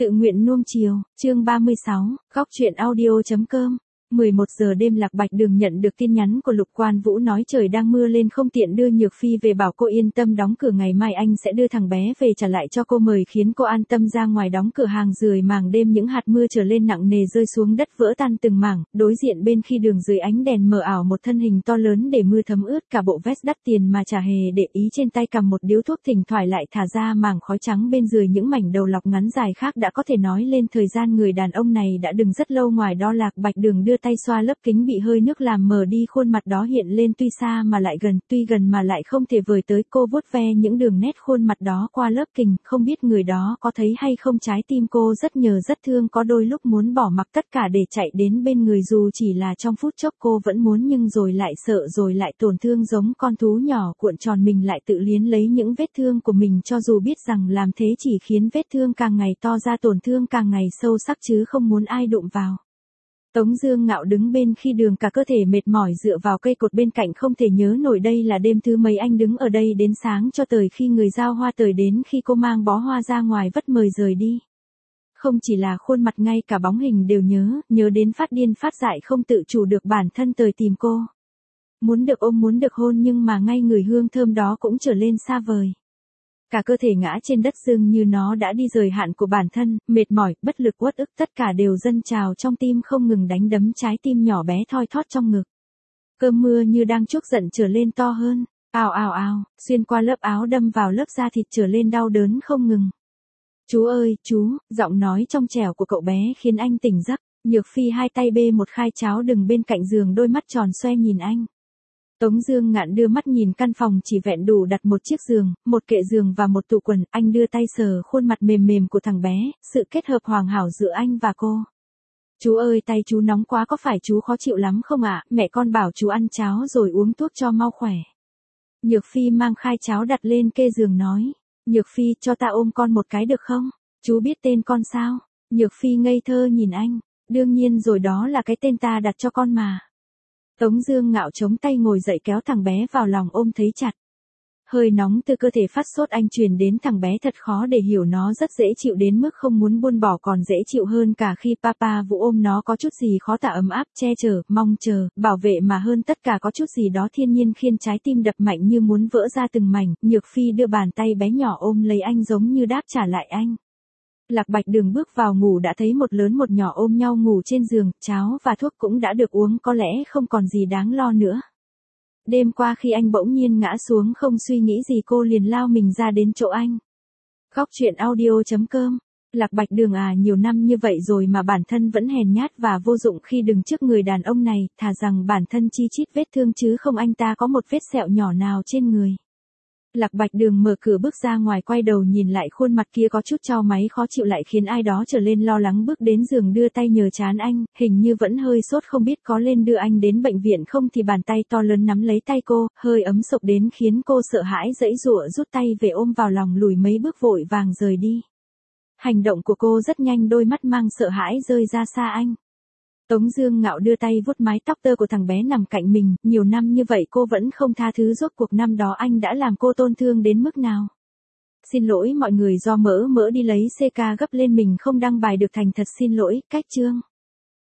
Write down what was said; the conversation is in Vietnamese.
Tự nguyện nuông chiều, chương 36, góc truyện audio.com. 11 giờ đêm Lạc Bạch Đường nhận được tin nhắn của Lục Quan Vũ nói trời đang mưa lên không tiện đưa Nhược Phi về, bảo cô yên tâm đóng cửa, ngày mai anh sẽ đưa thằng bé về trả lại cho cô, mời khiến cô an tâm ra ngoài đóng cửa hàng. Rười màng đêm những hạt mưa trở lên nặng nề rơi xuống đất vỡ tan từng mảng, đối diện bên khi đường dưới ánh đèn mờ ảo một thân hình to lớn để mưa thấm ướt cả bộ vest đắt tiền mà chả hề để ý, trên tay cầm một điếu thuốc, thỉnh thoảng lại thả ra mảng khói trắng bên dưới những mảnh đầu lọc ngắn dài khác, đã có thể nói lên thời gian người đàn ông này đã đứng rất lâu ngoài đó. Lạc Bạch Đường đưa tay xoa lớp kính bị hơi nước làm mờ đi, khuôn mặt đó hiện lên tuy xa mà lại gần, tuy gần mà lại không thể vời tới. Cô vuốt ve những đường nét khuôn mặt đó qua lớp kính, không biết người đó có thấy hay không. Trái tim cô rất nhớ rất thương, có đôi lúc muốn bỏ mặc tất cả để chạy đến bên người, dù chỉ là trong phút chốc cô vẫn muốn, nhưng rồi lại sợ, rồi lại tổn thương, giống con thú nhỏ cuộn tròn mình lại tự liếm lấy những vết thương của mình, cho dù biết rằng làm thế chỉ khiến vết thương càng ngày to ra, tổn thương càng ngày sâu sắc, chứ không muốn ai đụng vào. Tống Dương Ngạo đứng bên khi đường, cả cơ thể mệt mỏi dựa vào cây cột bên cạnh, không thể nhớ nổi đây là đêm thứ mấy anh đứng ở đây đến sáng, cho tới khi người giao hoa tới, đến khi cô mang bó hoa ra ngoài vất mời rời đi. Không chỉ là khuôn mặt, ngay cả bóng hình đều nhớ đến phát điên phát dại, không tự chủ được bản thân tới tìm cô. Muốn được ôm, muốn được hôn, nhưng mà ngay người hương thơm đó cũng trở lên xa vời. Cả cơ thể ngã trên đất, dường như nó đã đi rời hạn của bản thân, mệt mỏi, bất lực, uất ức, tất cả đều dâng trào trong tim, không ngừng đánh đấm trái tim nhỏ bé thoi thóp trong ngực. Cơn mưa như đang trút giận trở lên to hơn, ào ào ào, xuyên qua lớp áo đâm vào lớp da thịt, trở lên đau đớn không ngừng. Chú ơi, chú, giọng nói trong trẻo của cậu bé khiến anh tỉnh giấc. Nhược Phi hai tay bê một khay cháo đừng bên cạnh giường, đôi mắt tròn xoe nhìn anh. Tống Dương Ngạn đưa mắt nhìn căn phòng chỉ vẹn đủ đặt một chiếc giường, một kệ giường và một tủ quần, anh đưa tay sờ khuôn mặt mềm mềm của thằng bé, sự kết hợp hoàn hảo giữa anh và cô. Chú ơi, tay chú nóng quá, có phải chú khó chịu lắm không ạ? Mẹ con bảo chú ăn cháo rồi uống thuốc cho mau khỏe. Nhược Phi mang khay cháo đặt lên kê giường nói. Nhược Phi, cho ta ôm con một cái được không? Chú biết tên con sao? Nhược Phi ngây thơ nhìn anh. Đương nhiên rồi, đó là cái tên ta đặt cho con mà. Tống Dương Ngạo chống tay ngồi dậy, kéo thằng bé vào lòng ôm thấy chặt. Hơi nóng từ cơ thể phát sốt anh truyền đến thằng bé thật khó để hiểu, nó rất dễ chịu đến mức không muốn buông bỏ, còn dễ chịu hơn cả khi Papa Vũ ôm nó, có chút gì khó tả, ấm áp, che chở, mong chờ, bảo vệ, mà hơn tất cả có chút gì đó thiên nhiên khiến trái tim đập mạnh như muốn vỡ ra từng mảnh. Nhược Phi đưa bàn tay bé nhỏ ôm lấy anh giống như đáp trả lại anh. Lạc Bạch Đường bước vào ngủ đã thấy một lớn một nhỏ ôm nhau ngủ trên giường, cháo và thuốc cũng đã được uống, có lẽ không còn gì đáng lo nữa. Đêm qua khi anh bỗng nhiên ngã xuống, không suy nghĩ gì cô liền lao mình ra đến chỗ anh. Góc truyện audio.com. Lạc Bạch Đường à, nhiều năm như vậy rồi mà bản thân vẫn hèn nhát và vô dụng khi đứng trước người đàn ông này, thà rằng bản thân chi chít vết thương chứ không anh ta có một vết sẹo nhỏ nào trên người. Lạc Bạch Đường mở cửa bước ra ngoài, quay đầu nhìn lại khuôn mặt kia có chút chau máy khó chịu, lại khiến ai đó trở lên lo lắng, bước đến giường đưa tay nhờ trán anh, hình như vẫn hơi sốt, không biết có lên đưa anh đến bệnh viện không, thì bàn tay to lớn nắm lấy tay cô, hơi ấm sộc đến khiến cô sợ hãi giãy giụa, rút tay về ôm vào lòng, lùi mấy bước vội vàng rời đi. Hành động của cô rất nhanh, đôi mắt mang sợ hãi rơi ra xa anh. Tống Dương Ngạo đưa tay vuốt mái tóc tơ của thằng bé nằm cạnh mình, nhiều năm như vậy cô vẫn không tha thứ, rốt cuộc năm đó anh đã làm cô tổn thương đến mức nào. Xin lỗi mọi người, do mỡ đi lấy CK gấp lên mình không đăng bài được, thành thật xin lỗi. Cách chương